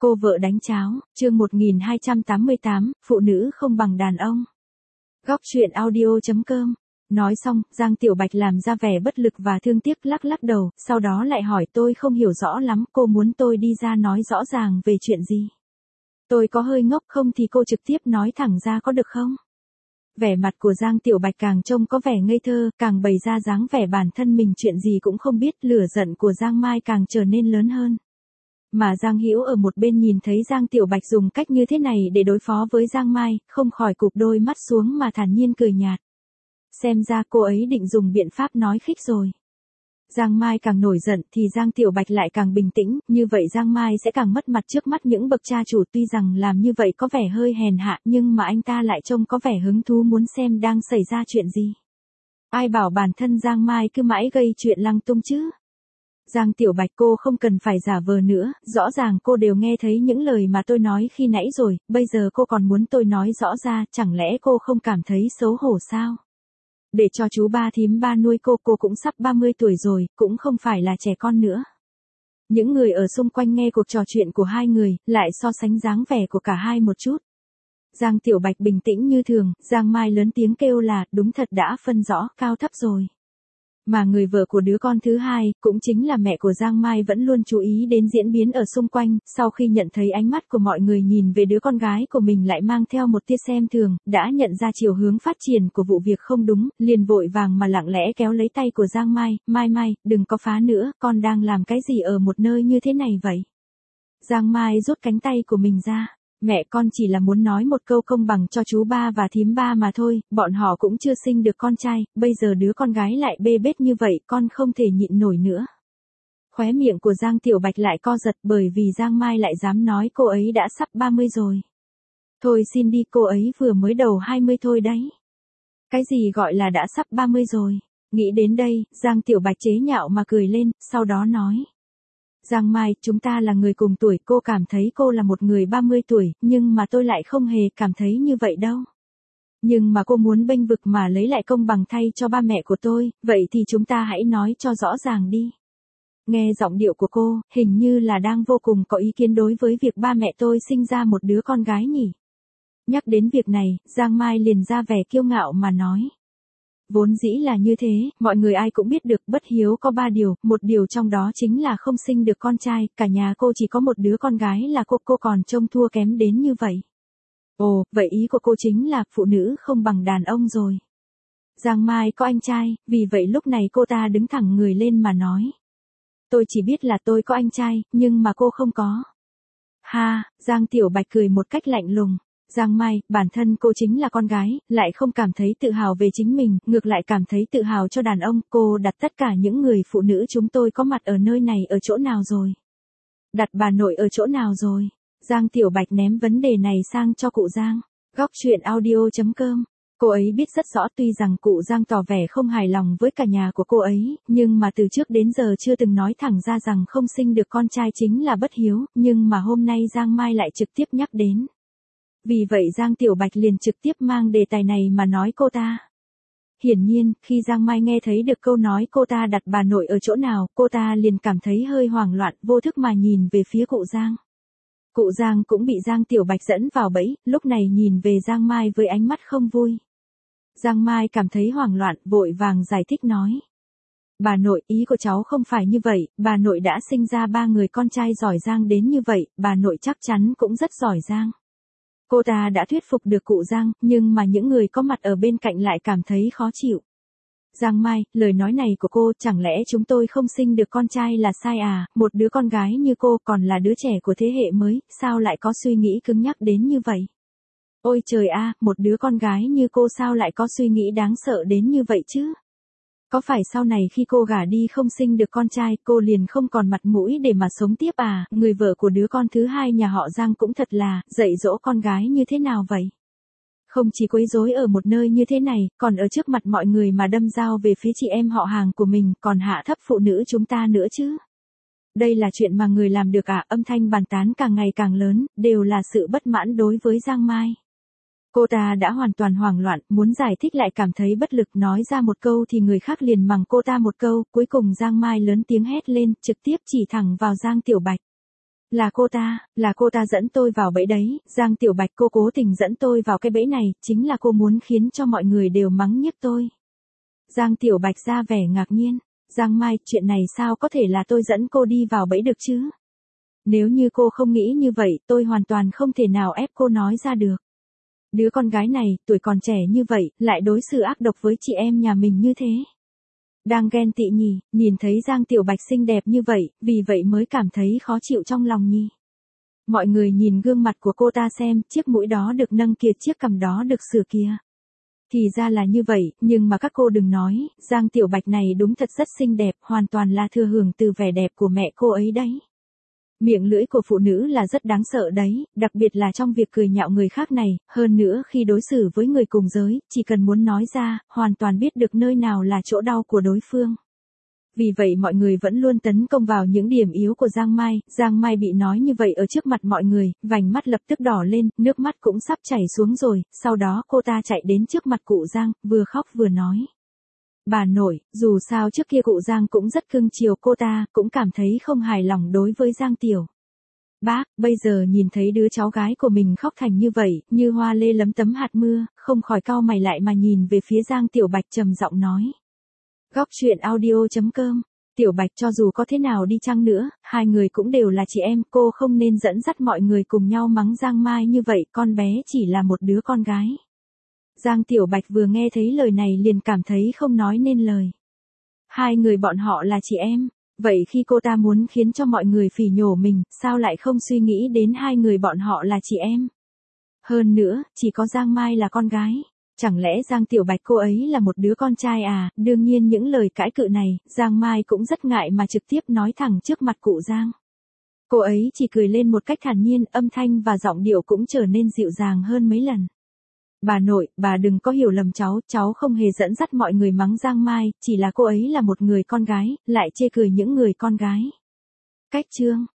Cô vợ đánh cháo, chương 1288, phụ nữ không bằng đàn ông. Góc truyện audio.com. Nói xong, Giang Tiểu Bạch làm ra vẻ bất lực và thương tiếc lắc lắc đầu, sau đó lại hỏi tôi không hiểu rõ lắm, cô muốn tôi đi ra nói rõ ràng về chuyện gì. Tôi có hơi ngốc không thì cô trực tiếp nói thẳng ra có được không? Vẻ mặt của Giang Tiểu Bạch càng trông có vẻ ngây thơ, càng bày ra dáng vẻ bản thân mình chuyện gì cũng không biết, lửa giận của Giang Mai càng trở nên lớn hơn. Mà Giang Hữu ở một bên nhìn thấy Giang Tiểu Bạch dùng cách như thế này để đối phó với Giang Mai, không khỏi cụp đôi mắt xuống mà thản nhiên cười nhạt. Xem ra cô ấy định dùng biện pháp nói khích rồi. Giang Mai càng nổi giận thì Giang Tiểu Bạch lại càng bình tĩnh, như vậy Giang Mai sẽ càng mất mặt trước mắt những bậc cha chủ, tuy rằng làm như vậy có vẻ hơi hèn hạ nhưng mà anh ta lại trông có vẻ hứng thú muốn xem đang xảy ra chuyện gì. Ai bảo bản thân Giang Mai cứ mãi gây chuyện lăng tung chứ? Giang Tiểu Bạch, cô không cần phải giả vờ nữa, rõ ràng cô đều nghe thấy những lời mà tôi nói khi nãy rồi, bây giờ cô còn muốn tôi nói rõ ra, chẳng lẽ cô không cảm thấy xấu hổ sao? Để cho chú ba thím ba nuôi cô cũng sắp 30 tuổi rồi, cũng không phải là trẻ con nữa. Những người ở xung quanh nghe cuộc trò chuyện của hai người, lại so sánh dáng vẻ của cả hai một chút. Giang Tiểu Bạch bình tĩnh như thường, Giang Mai lớn tiếng kêu là, đúng thật đã phân rõ, cao thấp rồi. Mà người vợ của đứa con thứ hai, cũng chính là mẹ của Giang Mai vẫn luôn chú ý đến diễn biến ở xung quanh, sau khi nhận thấy ánh mắt của mọi người nhìn về đứa con gái của mình lại mang theo một tia xem thường, đã nhận ra chiều hướng phát triển của vụ việc không đúng, liền vội vàng mà lặng lẽ kéo lấy tay của Giang Mai, Mai, đừng có phá nữa, con đang làm cái gì ở một nơi như thế này vậy? Giang Mai rút cánh tay của mình ra. Mẹ, con chỉ là muốn nói một câu công bằng cho chú ba và thím ba mà thôi, bọn họ cũng chưa sinh được con trai, bây giờ đứa con gái lại bê bết như vậy, con không thể nhịn nổi nữa. Khóe miệng của Giang Tiểu Bạch lại co giật bởi vì Giang Mai lại dám nói cô ấy đã sắp 30 rồi. Thôi xin đi, cô ấy vừa mới đầu 20 thôi đấy. Cái gì gọi là đã sắp 30 rồi? Nghĩ đến đây, Giang Tiểu Bạch chế nhạo mà cười lên, sau đó nói. Giang Mai, chúng ta là người cùng tuổi, cô cảm thấy cô là một người 30 tuổi, nhưng mà tôi lại không hề cảm thấy như vậy đâu. Nhưng mà cô muốn bênh vực mà lấy lại công bằng thay cho ba mẹ của tôi, vậy thì chúng ta hãy nói cho rõ ràng đi. Nghe giọng điệu của cô, hình như là đang vô cùng có ý kiến đối với việc ba mẹ tôi sinh ra một đứa con gái nhỉ. Nhắc đến việc này, Giang Mai liền ra vẻ kiêu ngạo mà nói. Vốn dĩ là như thế, mọi người ai cũng biết được bất hiếu có 3 điều, một điều trong đó chính là không sinh được con trai, cả nhà cô chỉ có một đứa con gái là cô còn trông thua kém đến như vậy. Ồ, vậy ý của cô chính là phụ nữ không bằng đàn ông rồi. Giang Mai có anh trai, vì vậy lúc này cô ta đứng thẳng người lên mà nói. Tôi chỉ biết là tôi có anh trai, nhưng mà cô không có. Ha, Giang Tiểu Bạch cười một cách lạnh lùng. Giang Mai, bản thân cô chính là con gái, lại không cảm thấy tự hào về chính mình, ngược lại cảm thấy tự hào cho đàn ông, cô đặt tất cả những người phụ nữ chúng tôi có mặt ở nơi này ở chỗ nào rồi? Đặt bà nội ở chỗ nào rồi? Giang Tiểu Bạch ném vấn đề này sang cho cụ Giang. Góc truyện audio.com. Cô ấy biết rất rõ tuy rằng cụ Giang tỏ vẻ không hài lòng với cả nhà của cô ấy, nhưng mà từ trước đến giờ chưa từng nói thẳng ra rằng không sinh được con trai chính là bất hiếu, nhưng mà hôm nay Giang Mai lại trực tiếp nhắc đến. Vì vậy Giang Tiểu Bạch liền trực tiếp mang đề tài này mà nói cô ta. Hiển nhiên, khi Giang Mai nghe thấy được câu nói cô ta đặt bà nội ở chỗ nào, cô ta liền cảm thấy hơi hoảng loạn, vô thức mà nhìn về phía cụ Giang. Cụ Giang cũng bị Giang Tiểu Bạch dẫn vào bẫy, lúc này nhìn về Giang Mai với ánh mắt không vui. Giang Mai cảm thấy hoảng loạn, vội vàng giải thích nói. Bà nội, ý của cháu không phải như vậy, bà nội đã sinh ra 3 người con trai giỏi giang đến như vậy, bà nội chắc chắn cũng rất giỏi giang. Cô ta đã thuyết phục được cụ Giang, nhưng mà những người có mặt ở bên cạnh lại cảm thấy khó chịu. Giang Mai, lời nói này của cô, chẳng lẽ chúng tôi không sinh được con trai là sai à, một đứa con gái như cô còn là đứa trẻ của thế hệ mới, sao lại có suy nghĩ cứng nhắc đến như vậy? Ôi trời a, một đứa con gái như cô sao lại có suy nghĩ đáng sợ đến như vậy chứ? Có phải sau này khi cô gả đi không sinh được con trai, cô liền không còn mặt mũi để mà sống tiếp à? Người vợ của đứa con thứ hai nhà họ Giang cũng thật là, dạy dỗ con gái như thế nào vậy? Không chỉ quấy rối ở một nơi như thế này, còn ở trước mặt mọi người mà đâm dao về phía chị em họ hàng của mình, còn hạ thấp phụ nữ chúng ta nữa chứ? Đây là chuyện mà người làm được à? Âm thanh bàn tán càng ngày càng lớn, đều là sự bất mãn đối với Giang Mai. Cô ta đã hoàn toàn hoảng loạn, muốn giải thích lại cảm thấy bất lực, nói ra một câu thì người khác liền mắng cô ta một câu, cuối cùng Giang Mai lớn tiếng hét lên, trực tiếp chỉ thẳng vào Giang Tiểu Bạch. Là cô ta dẫn tôi vào bẫy đấy, Giang Tiểu Bạch, cô cố tình dẫn tôi vào cái bẫy này, chính là cô muốn khiến cho mọi người đều mắng nhiếc tôi. Giang Tiểu Bạch ra vẻ ngạc nhiên, Giang Mai, chuyện này sao có thể là tôi dẫn cô đi vào bẫy được chứ? Nếu như cô không nghĩ như vậy, tôi hoàn toàn không thể nào ép cô nói ra được. Đứa con gái này, tuổi còn trẻ như vậy, lại đối xử ác độc với chị em nhà mình như thế. Đang ghen tị nhỉ, nhìn thấy Giang Tiểu Bạch xinh đẹp như vậy, vì vậy mới cảm thấy khó chịu trong lòng nhỉ. Mọi người nhìn gương mặt của cô ta xem, chiếc mũi đó được nâng kia, chiếc cằm đó được sửa kia. Thì ra là như vậy, nhưng mà các cô đừng nói, Giang Tiểu Bạch này đúng thật rất xinh đẹp, hoàn toàn là thừa hưởng từ vẻ đẹp của mẹ cô ấy đấy. Miệng lưỡi của phụ nữ là rất đáng sợ đấy, đặc biệt là trong việc cười nhạo người khác này, hơn nữa khi đối xử với người cùng giới, chỉ cần muốn nói ra, hoàn toàn biết được nơi nào là chỗ đau của đối phương. Vì vậy mọi người vẫn luôn tấn công vào những điểm yếu của Giang Mai bị nói như vậy ở trước mặt mọi người, vành mắt lập tức đỏ lên, nước mắt cũng sắp chảy xuống rồi, sau đó cô ta chạy đến trước mặt cụ Giang, vừa khóc vừa nói. Bà nội, dù sao trước kia cụ Giang cũng rất cưng chiều cô ta, cũng cảm thấy không hài lòng đối với Giang Tiểu Bác, bây giờ nhìn thấy đứa cháu gái của mình khóc thành như vậy, như hoa lê lấm tấm hạt mưa, không khỏi cau mày lại mà nhìn về phía Giang Tiểu Bạch trầm giọng nói. Góc truyện audio.com. Tiểu Bạch, cho dù có thế nào đi chăng nữa, hai người cũng đều là chị em, cô không nên dẫn dắt mọi người cùng nhau mắng Giang Mai như vậy, con bé chỉ là một đứa con gái. Giang Tiểu Bạch vừa nghe thấy lời này liền cảm thấy không nói nên lời. Hai người bọn họ là chị em, vậy khi cô ta muốn khiến cho mọi người phỉ nhổ mình, sao lại không suy nghĩ đến hai người bọn họ là chị em? Hơn nữa, chỉ có Giang Mai là con gái. Chẳng lẽ Giang Tiểu Bạch cô ấy là một đứa con trai à? Đương nhiên những lời cãi cự này, Giang Mai cũng rất ngại mà trực tiếp nói thẳng trước mặt cụ Giang. Cô ấy chỉ cười lên một cách thản nhiên, âm thanh và giọng điệu cũng trở nên dịu dàng hơn mấy lần. Bà nội, bà đừng có hiểu lầm cháu không hề dẫn dắt mọi người mắng Giang Mai, chỉ là cô ấy là một người con gái, lại chê cười những người con gái. Cách chương